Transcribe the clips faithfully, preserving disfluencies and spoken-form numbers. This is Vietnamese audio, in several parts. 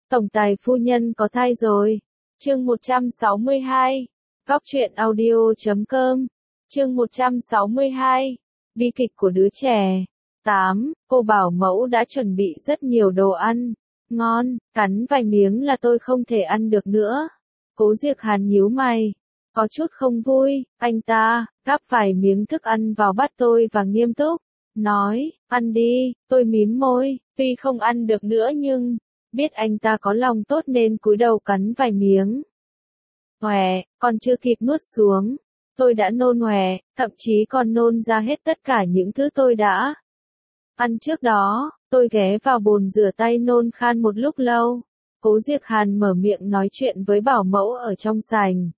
Tổng tài phu nhân có thai rồi. Chương một trăm sáu mươi hai. Góc truyện audio chấm com. Chương một trăm sáu mươi hai. Bi kịch của đứa trẻ. tám. Cô bảo mẫu đã chuẩn bị rất nhiều đồ ăn. Ngon, cắn vài miếng là tôi không thể ăn được nữa. Cố Diệc Hàn nhíu mày. Có chút không vui, anh ta, gắp vài miếng thức ăn vào bát tôi và nghiêm túc. Nói, ăn đi, tôi mím môi, tuy không ăn được nữa nhưng, biết anh ta có lòng tốt nên cúi đầu cắn vài miếng. Ngoè, còn chưa kịp nuốt xuống. Tôi đã nôn ngoè, thậm chí còn nôn ra hết tất cả những thứ tôi đã ăn trước đó. Tôi ghé vào bồn rửa tay nôn khan một lúc lâu. Cố Diệc Hàn mở miệng nói chuyện với bảo mẫu ở trong sảnh.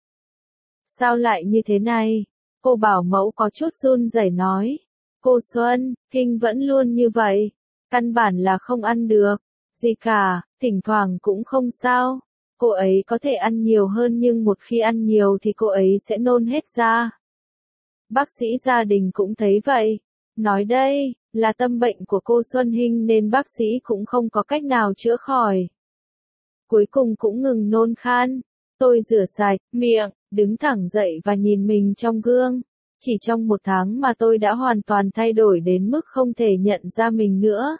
Sao lại như thế này? Cô bảo mẫu có chút run rẩy nói. Cô Xuân, Kinh vẫn luôn như vậy. Căn bản là không ăn được gì cả, thỉnh thoảng cũng không sao. Cô ấy có thể ăn nhiều hơn nhưng một khi ăn nhiều thì cô ấy sẽ nôn hết ra. Bác sĩ gia đình cũng thấy vậy. Nói đây, là tâm bệnh của cô Xuân Hinh nên bác sĩ cũng không có cách nào chữa khỏi. Cuối cùng cũng ngừng nôn khan. Tôi rửa sạch miệng, đứng thẳng dậy và nhìn mình trong gương. Chỉ trong một tháng mà tôi đã hoàn toàn thay đổi đến mức không thể nhận ra mình nữa.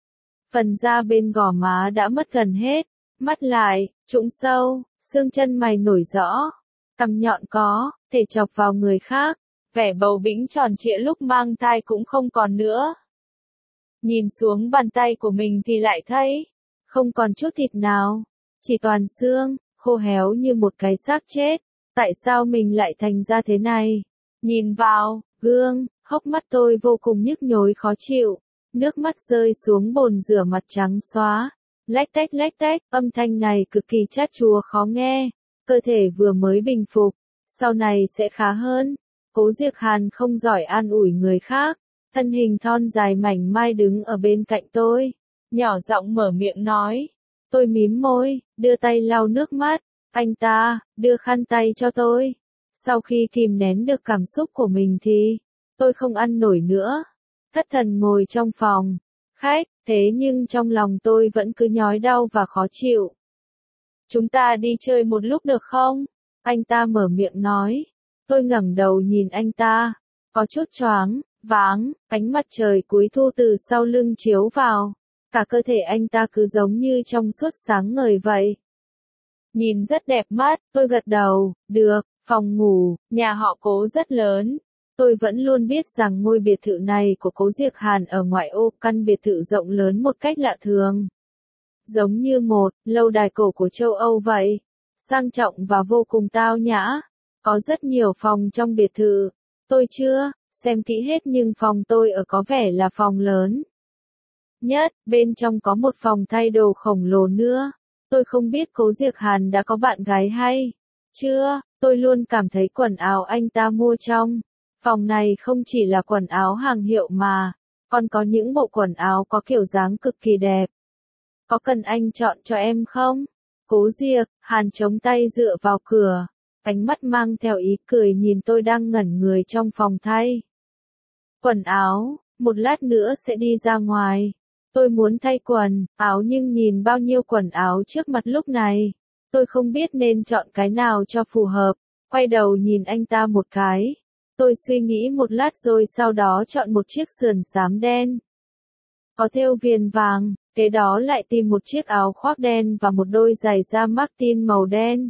Phần da bên gò má đã mất gần hết, mắt lại, trũng sâu, xương chân mày nổi rõ, cằm nhọn có, thể chọc vào người khác, vẻ bầu bĩnh tròn trịa lúc mang thai cũng không còn nữa. Nhìn xuống bàn tay của mình thì lại thấy, không còn chút thịt nào, chỉ toàn xương, khô héo như một cái xác chết. Tại sao mình lại thành ra thế này? Nhìn vào gương, hốc mắt tôi vô cùng nhức nhối khó chịu, nước mắt rơi xuống bồn rửa mặt trắng xóa, lách tách lách tách, âm thanh này cực kỳ chát chúa khó nghe, cơ thể vừa mới bình phục, sau này sẽ khá hơn. Cố Diệc Hàn không giỏi an ủi người khác, thân hình thon dài mảnh mai đứng ở bên cạnh tôi, nhỏ giọng mở miệng nói. Tôi mím môi, đưa tay lau nước mắt, anh ta, đưa khăn tay cho tôi. Sau khi kìm nén được cảm xúc của mình thì, tôi không ăn nổi nữa. Thất thần ngồi trong phòng khách, thế nhưng trong lòng tôi vẫn cứ nhói đau và khó chịu. Chúng ta đi chơi một lúc được không? Anh ta mở miệng nói. Tôi ngẩng đầu nhìn anh ta, có chút choáng, váng, ánh mặt trời cuối thu từ sau lưng chiếu vào. Cả cơ thể anh ta cứ giống như trong suốt sáng ngời vậy. Nhìn rất đẹp mắt, tôi gật đầu, được, phòng ngủ, nhà họ Cố rất lớn. Tôi vẫn luôn biết rằng ngôi biệt thự này của Cố Diệc Hàn ở ngoại ô, căn biệt thự rộng lớn một cách lạ thường. Giống như một lâu đài cổ của châu Âu vậy, sang trọng và vô cùng tao nhã. Có rất nhiều phòng trong biệt thự, tôi chưa xem kỹ hết nhưng phòng tôi ở có vẻ là phòng lớn nhất, bên trong có một phòng thay đồ khổng lồ nữa. Tôi không biết Cố Diệc Hàn đã có bạn gái hay chưa, tôi luôn cảm thấy quần áo anh ta mua trong phòng này không chỉ là quần áo hàng hiệu mà còn có những bộ quần áo có kiểu dáng cực kỳ đẹp. Có cần anh chọn cho em không? Cố Diệc Hàn chống tay dựa vào cửa, ánh mắt mang theo ý cười nhìn tôi đang ngẩn người trong phòng thay quần áo, một lát nữa sẽ đi ra ngoài. Tôi muốn thay quần áo nhưng nhìn bao nhiêu quần áo trước mặt lúc này, tôi không biết nên chọn cái nào cho phù hợp. Quay đầu nhìn anh ta một cái, tôi suy nghĩ một lát rồi sau đó chọn một chiếc sườn xám đen, có thêu viền vàng, kế đó lại tìm một chiếc áo khoác đen và một đôi giày da Martin màu đen.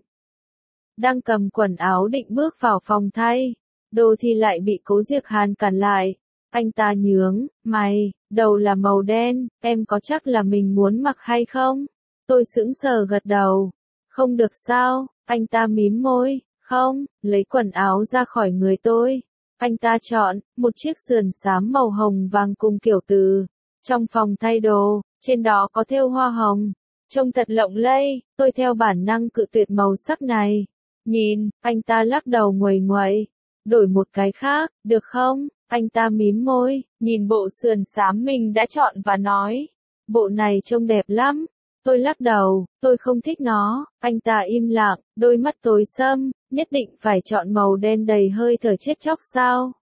Đang cầm quần áo định bước vào phòng thay đồ thì lại bị Cố Diệc Hàn cản lại. Anh ta nhướng mày, đầu là màu đen, em có chắc là mình muốn mặc hay không? Tôi sững sờ gật đầu. Không được sao? Anh ta mím môi. Không, lấy quần áo ra khỏi người tôi. Anh ta chọn một chiếc sườn xám màu hồng vàng cùng kiểu từ trong phòng thay đồ, trên đó có thêu hoa hồng, trông thật lộng lẫy. Tôi theo bản năng cự tuyệt màu sắc này. Nhìn, anh ta lắc đầu nguầy nguậy. Đổi một cái khác, được không? Anh ta mím môi, nhìn bộ sườn xám mình đã chọn và nói, bộ này trông đẹp lắm. Tôi lắc đầu, tôi không thích nó. Anh ta im lặng, đôi mắt tối sẫm, nhất định phải chọn màu đen đầy hơi thở chết chóc sao?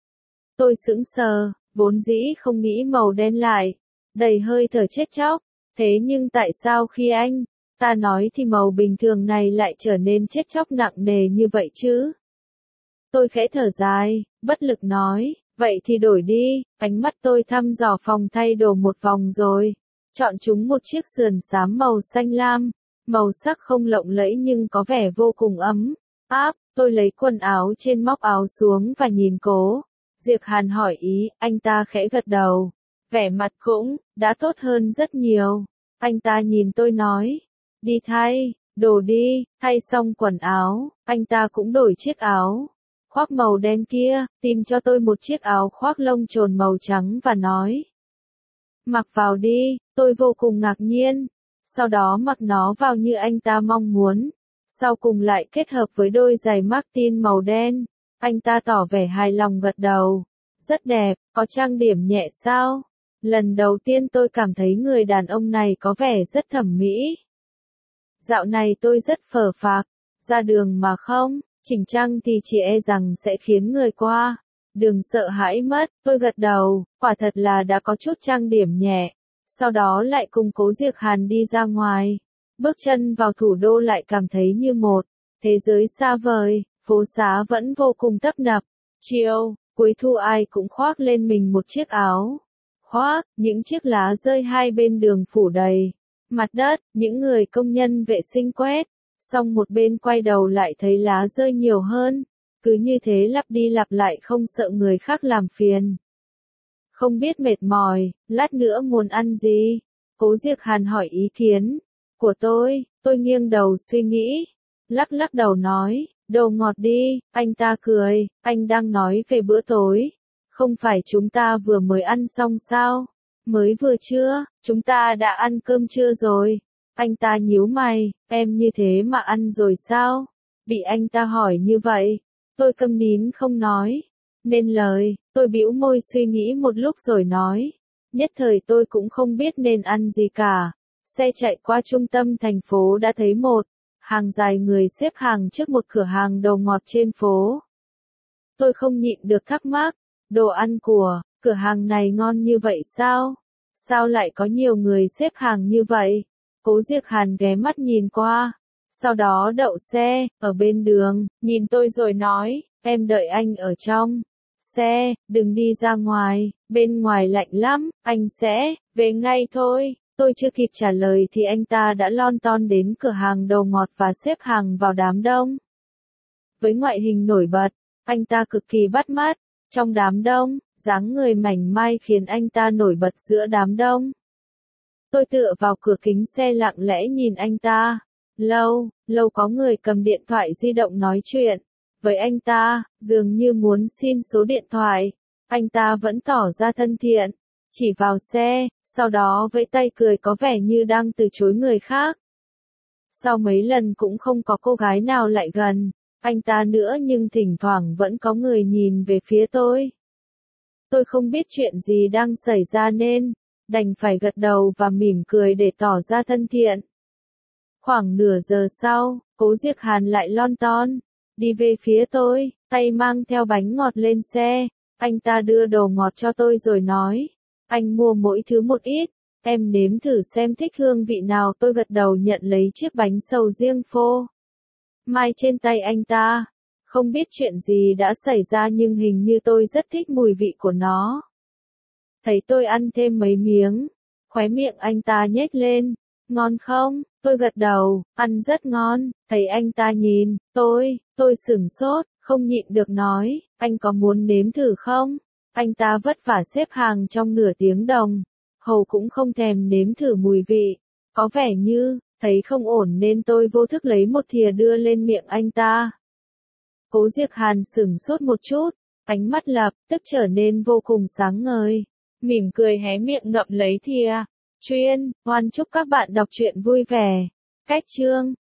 Tôi sững sờ, vốn dĩ không nghĩ màu đen lại đầy hơi thở chết chóc, thế nhưng tại sao khi anh Ta nói thì màu bình thường này lại trở nên chết chóc nặng nề như vậy chứ. Tôi khẽ thở dài, bất lực nói, vậy thì đổi đi. Ánh mắt tôi thăm dò phòng thay đồ một vòng rồi. Chọn chúng một chiếc sườn xám màu xanh lam. Màu sắc không lộng lẫy nhưng có vẻ vô cùng ấm áp. Tôi lấy quần áo trên móc áo xuống và nhìn Cố Diệc Hàn hỏi ý, anh ta khẽ gật đầu. Vẻ mặt cũng đã tốt hơn rất nhiều. Anh ta nhìn tôi nói, đi thay đồ đi. Thay xong quần áo, anh ta cũng đổi chiếc áo khoác màu đen kia, tìm cho tôi một chiếc áo khoác lông trồn màu trắng và nói, mặc vào đi. Tôi vô cùng ngạc nhiên. Sau đó mặc nó vào như anh ta mong muốn. Sau cùng lại kết hợp với đôi giày Martin màu đen. Anh ta tỏ vẻ hài lòng gật đầu. Rất đẹp, có trang điểm nhẹ sao? Lần đầu tiên tôi cảm thấy người đàn ông này có vẻ rất thẩm mỹ. Dạo này tôi rất phờ phạc, ra đường mà không chỉnh trang thì chỉ e rằng sẽ khiến người qua đường sợ hãi mất. Tôi gật đầu, quả thật là đã có chút trang điểm nhẹ. Sau đó lại cùng Cố Diệc Hàn đi ra ngoài. Bước chân vào thủ đô lại cảm thấy như một thế giới xa vời, phố xá vẫn vô cùng tấp nập. Chiều, cuối thu ai cũng khoác lên mình một chiếc áo khoác, những chiếc lá rơi hai bên đường phủ đầy mặt đất, những người công nhân vệ sinh quét, xong một bên quay đầu lại thấy lá rơi nhiều hơn. Cứ như thế lặp đi lặp lại không sợ người khác làm phiền. Không biết mệt mỏi, lát nữa muốn ăn gì? Cố Diệc Hàn hỏi ý kiến của tôi. Tôi nghiêng đầu suy nghĩ, lắc lắc đầu nói, đồ ngọt đi. Anh ta cười, anh đang nói về bữa tối. Không phải chúng ta vừa mới ăn xong sao? Mới vừa chưa, chúng ta đã ăn cơm trưa rồi. Anh ta nhíu mày, em như thế mà ăn rồi sao? Bị anh ta hỏi như vậy, tôi câm nín không nói nên lời. Tôi bĩu môi suy nghĩ một lúc rồi nói, nhất thời tôi cũng không biết nên ăn gì cả. Xe chạy qua trung tâm thành phố đã thấy một hàng dài người xếp hàng trước một cửa hàng đồ ngọt trên phố. Tôi không nhịn được thắc mắc, đồ ăn của cửa hàng này ngon như vậy sao? Sao lại có nhiều người xếp hàng như vậy? Cố Diệc Hàn ghé mắt nhìn qua, sau đó đậu xe ở bên đường, nhìn tôi rồi nói, em đợi anh ở trong xe, đừng đi ra ngoài, bên ngoài lạnh lắm, anh sẽ về ngay thôi. Tôi chưa kịp trả lời thì anh ta đã lon ton đến cửa hàng đồ ngọt và xếp hàng vào đám đông. Với ngoại hình nổi bật, anh ta cực kỳ bắt mắt. Trong đám đông, dáng người mảnh mai khiến anh ta nổi bật giữa đám đông. Tôi tựa vào cửa kính xe lặng lẽ nhìn anh ta. Lâu, lâu có người cầm điện thoại di động nói chuyện với anh ta, dường như muốn xin số điện thoại. Anh ta vẫn tỏ ra thân thiện, chỉ vào xe, sau đó vẫy tay cười có vẻ như đang từ chối người khác. Sau mấy lần cũng không có cô gái nào lại gần anh ta nữa, nhưng thỉnh thoảng vẫn có người nhìn về phía tôi. Tôi không biết chuyện gì đang xảy ra nên đành phải gật đầu và mỉm cười để tỏ ra thân thiện. Khoảng nửa giờ sau, Cố Diệc Hàn lại lon ton đi về phía tôi, tay mang theo bánh ngọt lên xe. Anh ta đưa đồ ngọt cho tôi rồi nói, anh mua mỗi thứ một ít, em nếm thử xem thích hương vị nào. Tôi gật đầu nhận lấy chiếc bánh sầu riêng phô mai trên tay anh ta. Không biết chuyện gì đã xảy ra nhưng hình như tôi rất thích mùi vị của nó. Thấy tôi ăn thêm mấy miếng, khóe miệng anh ta nhếch lên. Ngon không? Tôi gật đầu, ăn rất ngon. Thấy anh ta nhìn tôi, tôi sửng sốt, không nhịn được nói, anh có muốn nếm thử không? Anh ta vất vả xếp hàng trong nửa tiếng đồng, hầu cũng không thèm nếm thử mùi vị. Có vẻ như thấy không ổn nên tôi vô thức lấy một thìa đưa lên miệng anh ta. Cố Diệc Hàn sửng sốt một chút, ánh mắt lập tức trở nên vô cùng sáng ngời, mỉm cười hé miệng ngậm lấy thìa. Chuyên, hoan chúc các bạn đọc truyện vui vẻ. Cách chương